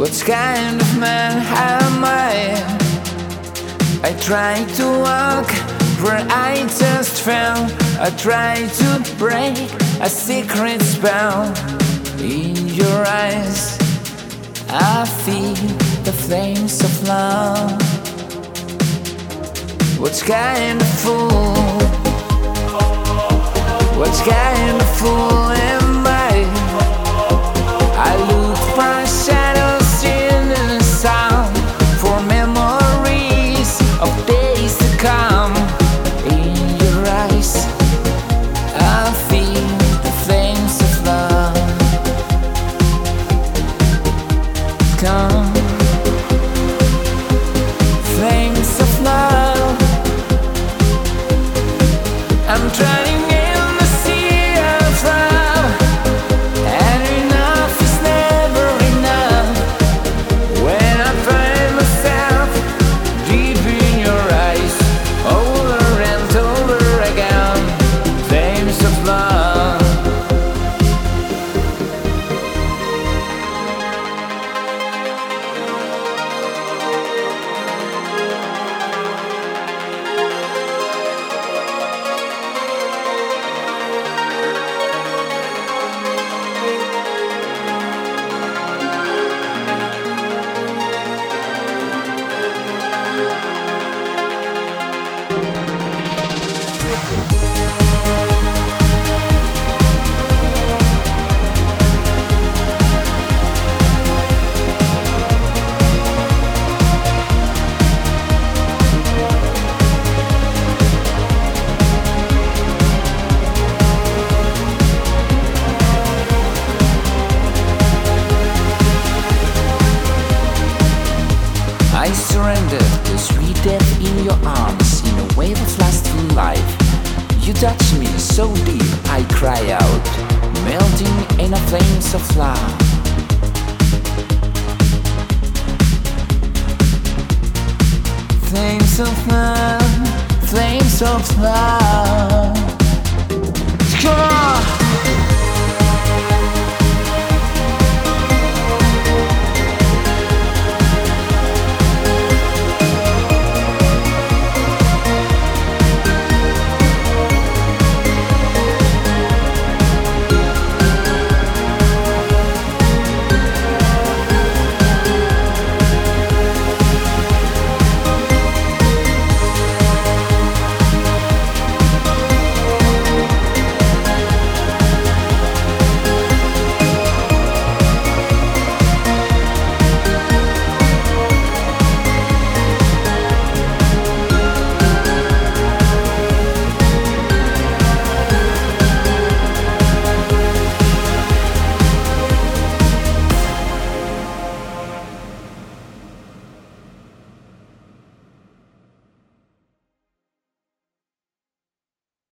What kind of man am I? I try to walk where I just fell. I try to break a secret spell. In your eyes I feel the flames of love. What kind of fool? What kind of fool am I? I look for shadows in the sound, for memories of days to come. In your eyes I feel the flames of love. Come, flames of love. I'm drowning in the sea of love, and enough is never enough. When I find myself deep in your eyes, over and over again, flames of love. I surrender to sweet death in your arms, in a wave of lustful life. You touch me so deep, I cry out, melting in a flames of love. Flames of love, flames of love.